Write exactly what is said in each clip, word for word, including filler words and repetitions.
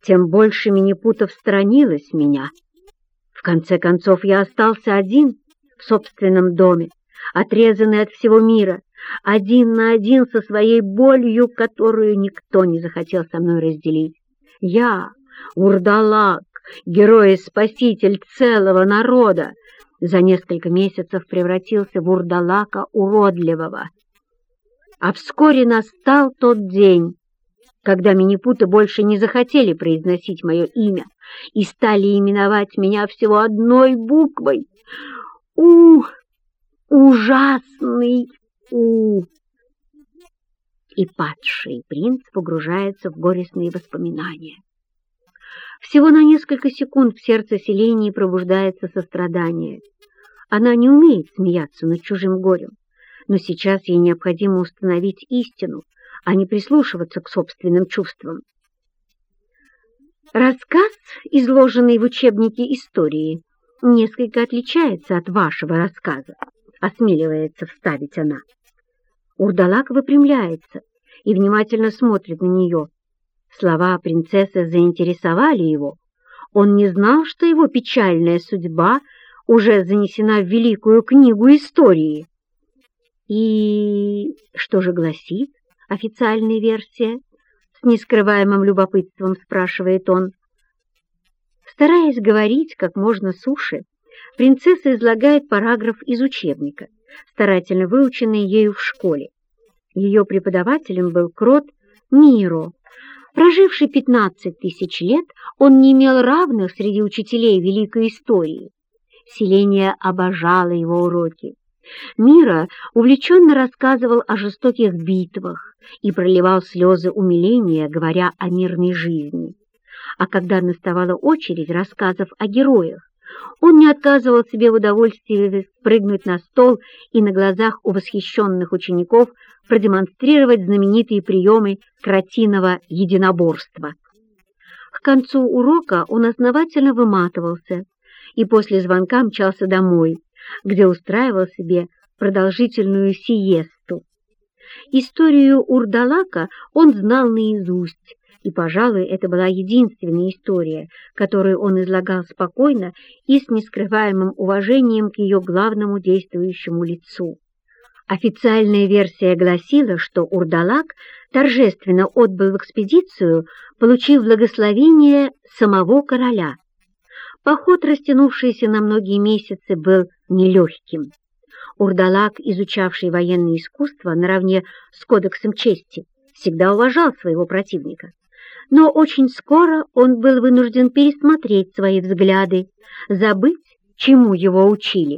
тем больше Минипутов сторонилась меня. В конце концов, я остался один в собственном доме, отрезанный от всего мира, один на один со своей болью, которую никто не захотел со мной разделить. Я, Урдалак, герой и спаситель целого народа, за несколько месяцев превратился в Урдалака уродливого. А вскоре настал тот день, когда Минипуты больше не захотели произносить мое имя и стали именовать меня всего одной буквой — У, ужасный У. И падший принц погружается в горестные воспоминания. Всего на несколько секунд в сердце Селении пробуждается сострадание. Она не умеет смеяться над чужим горем, но сейчас ей необходимо установить истину, а не прислушиваться к собственным чувствам. Рассказ, изложенный в учебнике истории, несколько отличается от вашего рассказа, осмеливается вставить она. Урдалак выпрямляется и внимательно смотрит на нее. Слова принцессы заинтересовали его. Он не знал, что его печальная судьба уже занесена в великую книгу истории. И что же гласит официальная версия? С нескрываемым любопытством спрашивает он. Стараясь говорить как можно суше, принцесса излагает параграф из учебника, старательно выученный ею в школе. Ее преподавателем был крот Миро. Проживший пятнадцать тысяч лет, он не имел равных среди учителей великой истории. Селения обожала его уроки. Миро увлеченно рассказывал о жестоких битвах и проливал слезы умиления, говоря о мирной жизни. А когда наставала очередь рассказов о героях, он не отказывал себе в удовольствии спрыгнуть на стол и на глазах у восхищенных учеников продемонстрировать знаменитые приемы кротиного единоборства. К концу урока он основательно выматывался и после звонка мчался домой, где устраивал себе продолжительную сиесту. Историю Урдалака он знал наизусть, и, пожалуй, это была единственная история, которую он излагал спокойно и с нескрываемым уважением к ее главному действующему лицу. Официальная версия гласила, что Урдалак торжественно отбыл в экспедицию, получив благословение самого короля. Поход, растянувшийся на многие месяцы, был нелегким. Урдалак, изучавший военное искусство наравне с кодексом чести, всегда уважал своего противника. Но очень скоро он был вынужден пересмотреть свои взгляды, забыть, чему его учили.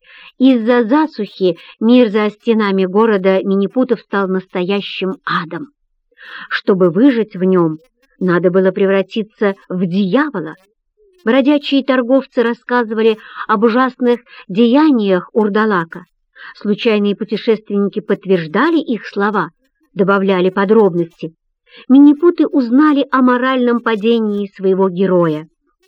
Из-за засухи мир за стенами города Минипутов стал настоящим адом. Чтобы выжить в нем, надо было превратиться в дьявола. Бродячие торговцы рассказывали об ужасных деяниях Урдалака. Случайные путешественники подтверждали их слова, добавляли подробности. Минипуты узнали о моральном падении своего героя.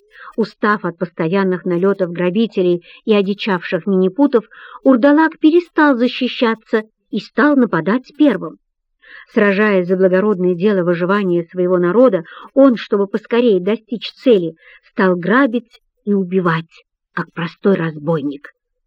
Устав от постоянных налетов грабителей и одичавших минипутов, Урдалак перестал защищаться и стал нападать первым. Сражаясь за благородное дело выживания своего народа, он, чтобы поскорее достичь цели, стал грабить и убивать, как простой разбойник.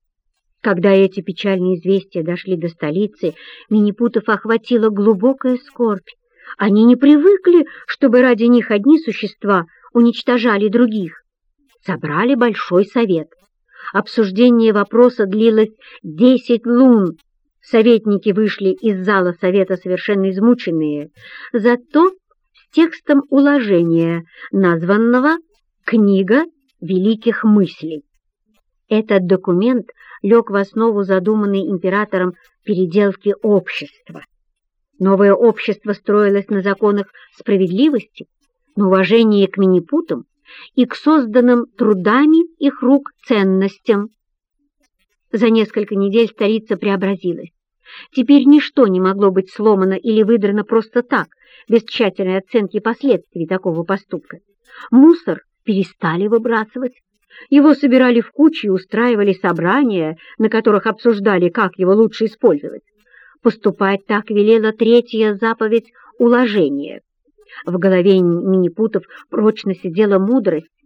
Когда эти печальные известия дошли до столицы, минипутов охватила глубокая скорбь. Они не привыкли, чтобы ради них одни существа уничтожали других. Собрали большой совет. Обсуждение вопроса длилось десять лун. Советники вышли из зала совета совершенно измученные, зато с текстом уложения, названного «Книга великих мыслей». Этот документ лег в основу задуманной императором переделки общества. Новое общество строилось на законах справедливости, на уважении к минипутам и к созданным трудами их рук ценностям. За несколько недель столица преобразилась. Теперь ничто не могло быть сломано или выдрано просто так, без тщательной оценки последствий такого поступка. Мусор перестали выбрасывать. Его собирали в кучи и устраивали собрания, на которых обсуждали, как его лучше использовать. Поступать так велела третья заповедь уложения. В голове минипутов прочно сидела мудрость,